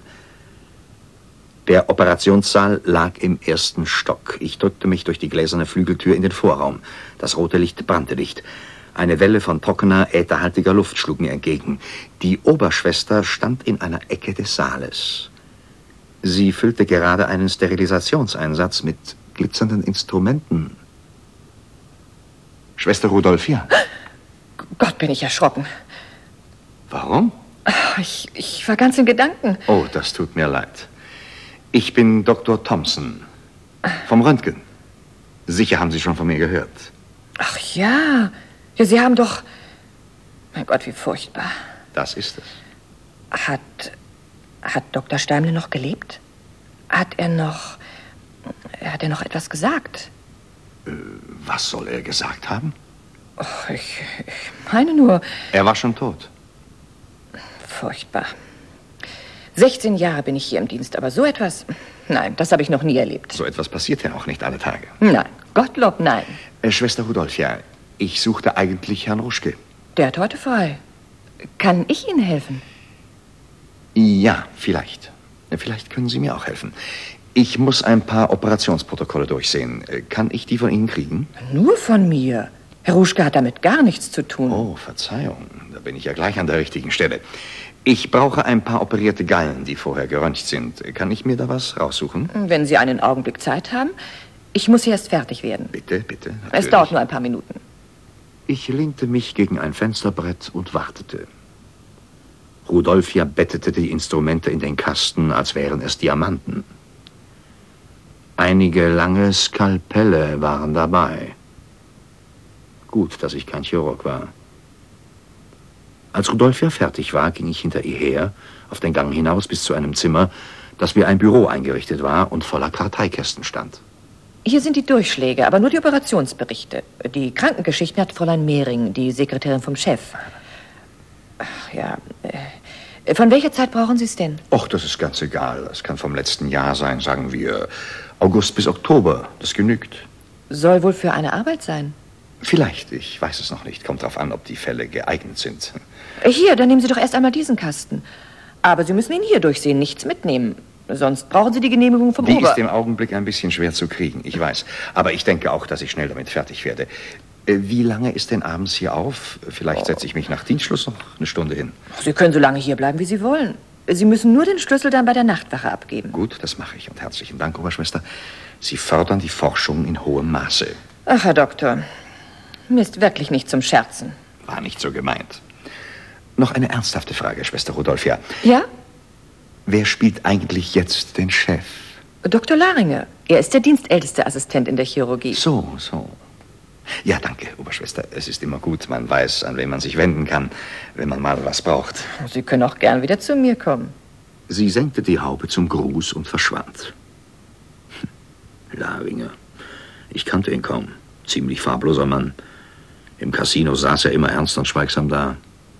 Der Operationssaal lag im ersten Stock. Ich drückte mich durch die gläserne Flügeltür in den Vorraum. Das rote Licht brannte nicht. Eine Welle von trockener, ätherhaltiger Luft schlug mir entgegen. Die Oberschwester stand in einer Ecke des Saales. Sie füllte gerade einen Sterilisationseinsatz mit glitzernden Instrumenten. Schwester Rudolfia. Gott, bin ich erschrocken. Warum? Ich war ganz in Gedanken. Oh, das tut mir leid. Ich bin Dr. Thompson. Vom Röntgen. Sicher haben Sie schon von mir gehört. Ach ja. Ja, Sie haben doch... Mein Gott, wie furchtbar. Das ist es. Hat Dr. Steimle noch gelebt? Hat er noch etwas gesagt? Was soll er gesagt haben? Och, ich meine nur... Er war schon tot. Furchtbar. 16 Jahre bin ich hier im Dienst, aber so etwas... Nein, das habe ich noch nie erlebt. So etwas passiert ja auch nicht alle Tage. Nein, Gottlob, nein. Schwester Rudolfia, ich suchte eigentlich Herrn Ruschke. Der hat heute frei. Kann ich Ihnen helfen? Ja, vielleicht. Vielleicht können Sie mir auch helfen. Ich muss ein paar Operationsprotokolle durchsehen. Kann ich die von Ihnen kriegen? Nur von mir. Herr Ruschke hat damit gar nichts zu tun. Oh, Verzeihung. Da bin ich ja gleich an der richtigen Stelle. Ich brauche ein paar operierte Gallen, die vorher geröntgt sind. Kann ich mir da was raussuchen? Wenn Sie einen Augenblick Zeit haben. Ich muss hier erst fertig werden. Bitte, bitte. Natürlich. Es dauert nur ein paar Minuten. Ich lehnte mich gegen ein Fensterbrett und wartete. Rudolfia bettete die Instrumente in den Kasten, als wären es Diamanten. Einige lange Skalpelle waren dabei. Gut, dass ich kein Chirurg war. Als Rudolfia fertig war, ging ich hinter ihr her, auf den Gang hinaus bis zu einem Zimmer, das wie ein Büro eingerichtet war und voller Karteikästen stand. Hier sind die Durchschläge, aber nur die Operationsberichte. Die Krankengeschichten hat Fräulein Mehring, die Sekretärin vom Chef. Ach ja, von welcher Zeit brauchen Sie es denn? Och, das ist ganz egal. Das kann vom letzten Jahr sein, sagen wir August bis Oktober. Das genügt. Soll wohl für eine Arbeit sein? Vielleicht, ich weiß es noch nicht. Kommt drauf an, ob die Fälle geeignet sind. Hier, dann nehmen Sie doch erst einmal diesen Kasten. Aber Sie müssen ihn hier durchsehen, nichts mitnehmen. Sonst brauchen Sie die Genehmigung vom Die Ober... ist im Augenblick ein bisschen schwer zu kriegen, ich weiß. Aber ich denke auch, dass ich schnell damit fertig werde. Wie lange ist denn abends hier auf? Vielleicht setze ich mich nach Dienstschluss noch eine Stunde hin. Sie können so lange hier bleiben, wie Sie wollen. Sie müssen nur den Schlüssel dann bei der Nachtwache abgeben. Gut, das mache ich. Und herzlichen Dank, Oberschwester. Sie fördern die Forschung in hohem Maße. Ach, Herr Doktor, mir ist wirklich nicht zum Scherzen. War nicht so gemeint. Noch eine ernsthafte Frage, Schwester Rudolfia. Ja? Wer spielt eigentlich jetzt den Chef? Dr. Laringe. Er ist der dienstälteste Assistent in der Chirurgie. So. Ja, danke, Oberschwester. Es ist immer gut, man weiß, an wen man sich wenden kann, wenn man mal was braucht. Sie können auch gern wieder zu mir kommen. Sie senkte die Haube zum Gruß und verschwand. Laringe. Ich kannte ihn kaum. Ziemlich farbloser Mann. Im Casino saß er immer ernst und schweigsam da.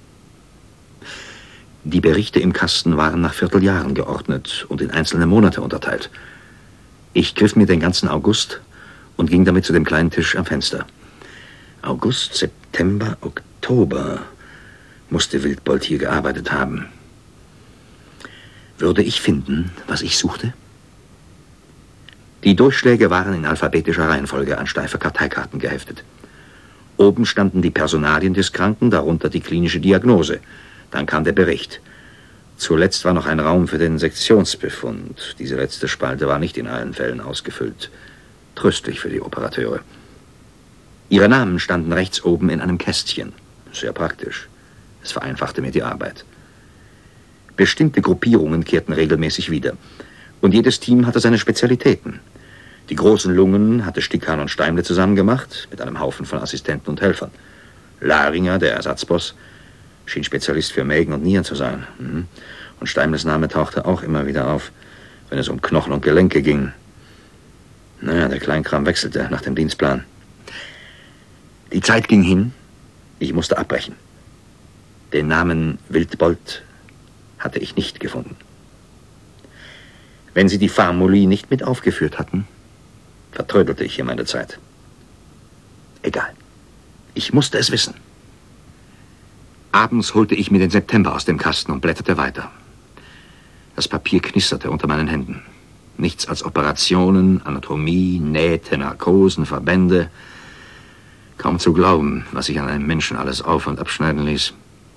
Die Berichte im Kasten waren nach Vierteljahren geordnet und in einzelne Monate unterteilt. Ich griff mir den ganzen August und ging damit zu dem kleinen Tisch am Fenster. August, September, Oktober. musste Wildbold hier gearbeitet haben. Würde ich finden, was ich suchte? Die Durchschläge waren in alphabetischer Reihenfolge an steife Karteikarten geheftet. Oben standen die Personalien des Kranken, darunter die klinische Diagnose. Dann kam der Bericht. Zuletzt war noch ein Raum für den Sektionsbefund. Diese letzte Spalte war nicht in allen Fällen ausgefüllt. Tröstlich für die Operateure. Ihre Namen standen rechts oben in einem Kästchen. Sehr praktisch. Es vereinfachte mir die Arbeit. Bestimmte Gruppierungen kehrten regelmäßig wieder. Und jedes Team hatte seine Spezialitäten. Die großen Lungen hatte Stickhahn und Steimle zusammen gemacht, mit einem Haufen von Assistenten und Helfern. Laringer, der Ersatzboss, schien Spezialist für Mägen und Nieren zu sein. Und Steimles Name tauchte auch immer wieder auf, wenn es um Knochen und Gelenke ging. Naja, der Kleinkram wechselte nach dem Dienstplan. Die Zeit ging hin. Ich musste abbrechen. Den Namen Wildbold hatte ich nicht gefunden. Wenn sie die Famuli nicht mit aufgeführt hatten, vertrödelte ich hier meine Zeit. Egal. Ich musste es wissen. Abends holte ich mir den September aus dem Kasten und blätterte weiter. Das Papier knisterte unter meinen Händen. Nichts als Operationen, Anatomie, Nähte, Narkosen, Verbände. Kaum zu glauben, was sich an einem Menschen alles auf- und abschneiden ließ.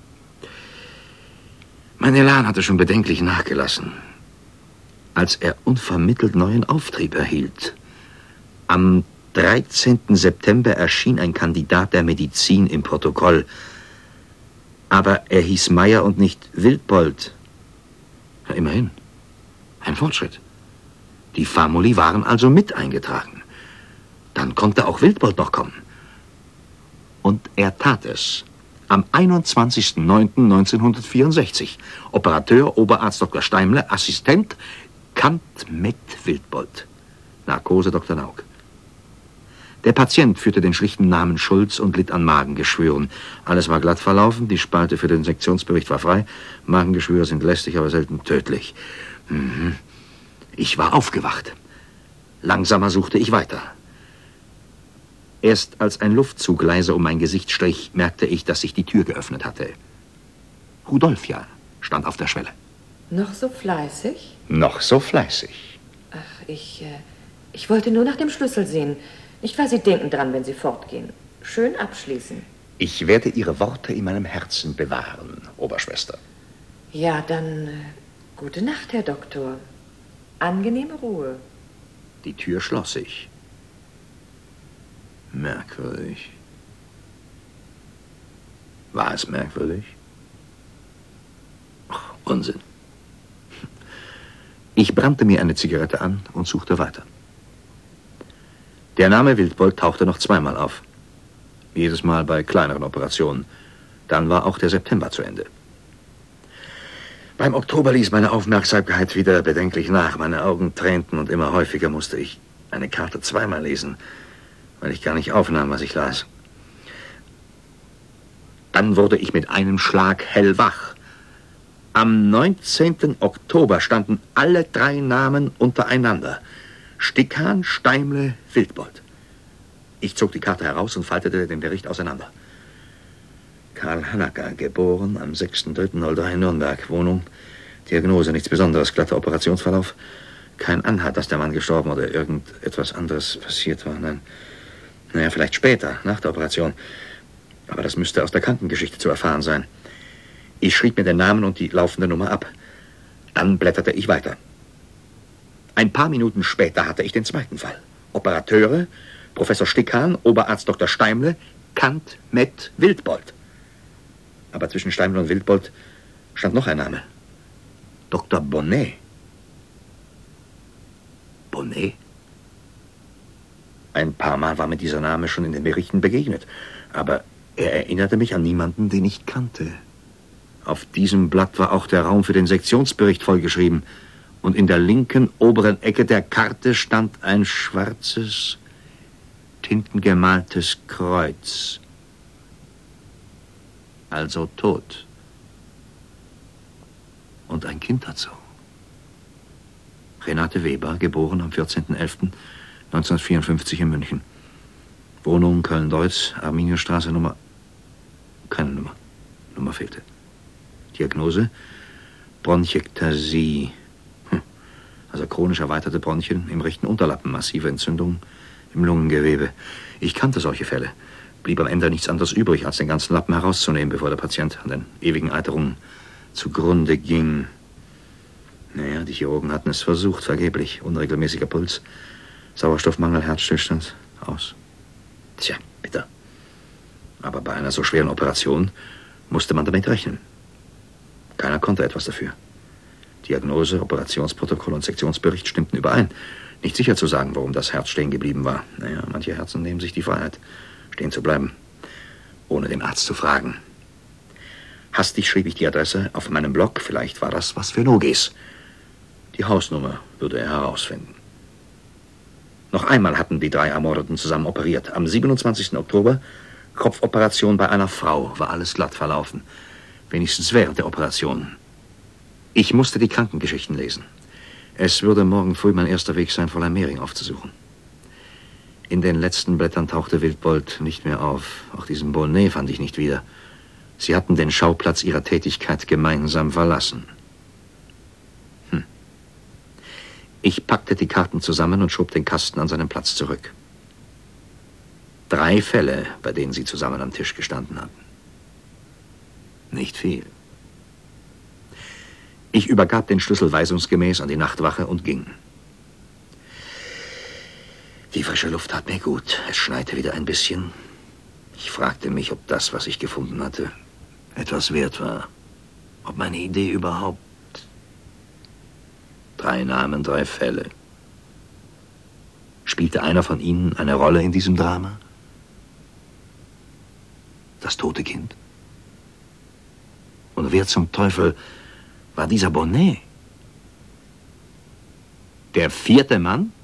Mein Elan hatte schon bedenklich nachgelassen, als er unvermittelt neuen Auftrieb erhielt. Am 13. September erschien ein Kandidat der Medizin im Protokoll. Aber er hieß Meyer und nicht Wildbold. Ja, immerhin. Ein Fortschritt. Die Famuli waren also mit eingetragen. Dann konnte auch Wildbold noch kommen. Und er tat es. Am 21.09.1964. Operateur, Oberarzt Dr. Steimle, Assistent, Kant mit Wildbold. Narkose Dr. Nauk. Der Patient führte den schlichten Namen Schulz und litt an Magengeschwüren. Alles war glatt verlaufen, die Spalte für den Sektionsbericht war frei. Magengeschwüre sind lästig, aber selten tödlich. Ich war aufgewacht. Langsamer suchte ich weiter. Erst als ein Luftzug leise um mein Gesicht strich, merkte ich, dass sich die Tür geöffnet hatte. Rudolfia stand auf der Schwelle. Noch so fleißig? Noch so fleißig. Ach, ich wollte nur nach dem Schlüssel sehen. Nicht wahr, Sie denken dran, wenn Sie fortgehen. Schön abschließen. Ich werde Ihre Worte in meinem Herzen bewahren, Oberschwester. Ja, dann gute Nacht, Herr Doktor. Angenehme Ruhe. Die Tür schloss sich. Merkwürdig. War es merkwürdig? Ach, Unsinn. Ich brannte mir eine Zigarette an und suchte weiter. Der Name Wildbold tauchte noch zweimal auf. Jedes Mal bei kleineren Operationen. Dann war auch der September zu Ende. Beim Oktober ließ meine Aufmerksamkeit wieder bedenklich nach. Meine Augen tränten und immer häufiger musste ich eine Karte zweimal lesen, weil ich gar nicht aufnahm, was ich las. Dann wurde ich mit einem Schlag hellwach. Am 19. Oktober standen alle drei Namen untereinander. Stickhahn, Steimle, Wildbold. Ich zog die Karte heraus und faltete den Bericht auseinander. Karl Hannacker, geboren am 6.3.03 in Nürnberg. Wohnung, Diagnose, nichts Besonderes, glatter Operationsverlauf. Kein Anhalt, dass der Mann gestorben oder irgendetwas anderes passiert war. Nein. Naja, vielleicht später, nach der Operation. Aber das müsste aus der Krankengeschichte zu erfahren sein. Ich schrieb mir den Namen und die laufende Nummer ab. Dann blätterte ich weiter. Ein paar Minuten später hatte ich den zweiten Fall. Operateure, Professor Stickhahn, Oberarzt Dr. Steimle, Kant mit Wildbold. Aber zwischen Steimle und Wildbold stand noch ein Name. Dr. Bonnet. Bonnet? Ein paar Mal war mir dieser Name schon in den Berichten begegnet. Aber er erinnerte mich an niemanden, den ich kannte. Auf diesem Blatt war auch der Raum für den Sektionsbericht vollgeschrieben. Und in der linken oberen Ecke der Karte stand ein schwarzes, tintengemaltes Kreuz. Also tot. Und ein Kind dazu. Renate Weber, geboren am 14.11.1954 in München. Wohnung Köln-Deutz, Arminiusstraße, Nummer... Keine Nummer. Nummer fehlte. Diagnose: Bronchektasie. Also chronisch erweiterte Bronchien im rechten Unterlappen, massive Entzündung im Lungengewebe. Ich kannte solche Fälle. Blieb am Ende nichts anderes übrig, als den ganzen Lappen herauszunehmen, bevor der Patient an den ewigen Eiterungen zugrunde ging. Naja, die Chirurgen hatten es versucht, vergeblich. Unregelmäßiger Puls, Sauerstoffmangel, Herzstillstand, aus. Tja, bitter. Aber bei einer so schweren Operation musste man damit rechnen. Keiner konnte etwas dafür. Diagnose, Operationsprotokoll und Sektionsbericht stimmten überein. Nicht sicher zu sagen, warum das Herz stehen geblieben war. Naja, manche Herzen nehmen sich die Freiheit, stehen zu bleiben, ohne den Arzt zu fragen. Hastig schrieb ich die Adresse auf meinem Blog. Vielleicht war das was für Nogis. Die Hausnummer würde er herausfinden. Noch einmal hatten die 3 Ermordeten zusammen operiert. Am 27. Oktober, Kopfoperation bei einer Frau, war alles glatt verlaufen. Wenigstens während der Operation. Ich musste die Krankengeschichten lesen. Es würde morgen früh mein erster Weg sein, Fräulein Mehring aufzusuchen. In den letzten Blättern tauchte Wildbold nicht mehr auf. Auch diesen Bonnet fand ich nicht wieder. Sie hatten den Schauplatz ihrer Tätigkeit gemeinsam verlassen. Ich packte die Karten zusammen und schob den Kasten an seinen Platz zurück. 3 Fälle, bei denen sie zusammen am Tisch gestanden hatten. Nicht viel. Ich übergab den Schlüssel weisungsgemäß an die Nachtwache und ging. Die frische Luft tat mir gut. Es schneite wieder ein bisschen. Ich fragte mich, ob das, was ich gefunden hatte, etwas wert war. Ob meine Idee überhaupt... 3 Namen, 3 Fälle. Spielte einer von ihnen eine Rolle in diesem Drama? Das tote Kind? Und wer zum Teufel war dieser Bonnet? Der 4. Mann?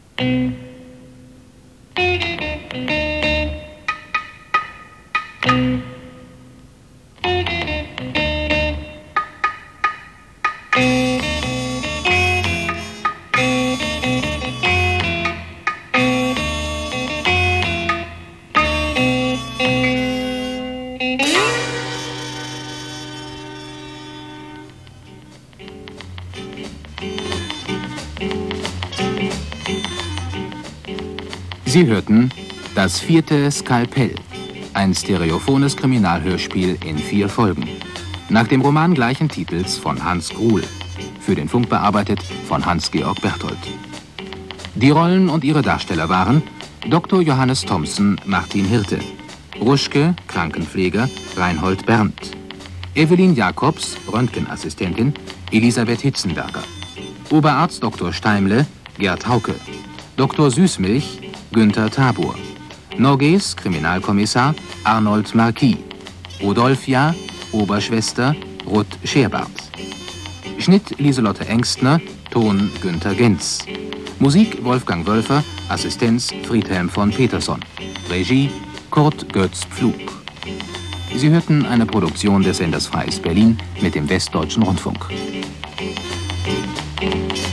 Sie hörten Das 4. Skalpell, ein stereophones Kriminalhörspiel in 4 Folgen. Nach dem Roman gleichen Titels von Hans Gruhl. Für den Funk bearbeitet von Hans-Georg Berthold. Die Rollen und ihre Darsteller waren Dr. Johannes Thomsen, Martin Hirte, Ruschke, Krankenpfleger, Reinhold Berndt, Evelyn Jacobs, Röntgenassistentin, Elisabeth Hitzenberger, Oberarzt Dr. Steimle, Gerd Hauke, Dr. Süßmilch, Günther Tabor, Norges, Kriminalkommissar, Arnold Marquis, Rodolphia, Oberschwester, Ruth Scherbart. Schnitt Lieselotte Engstner, Ton Günther Genz. Musik Wolfgang Wölfer, Assistenz Friedhelm von Peterson. Regie Kurt Götz Pflug. Sie hörten eine Produktion des Senders Freies Berlin mit dem Westdeutschen Rundfunk.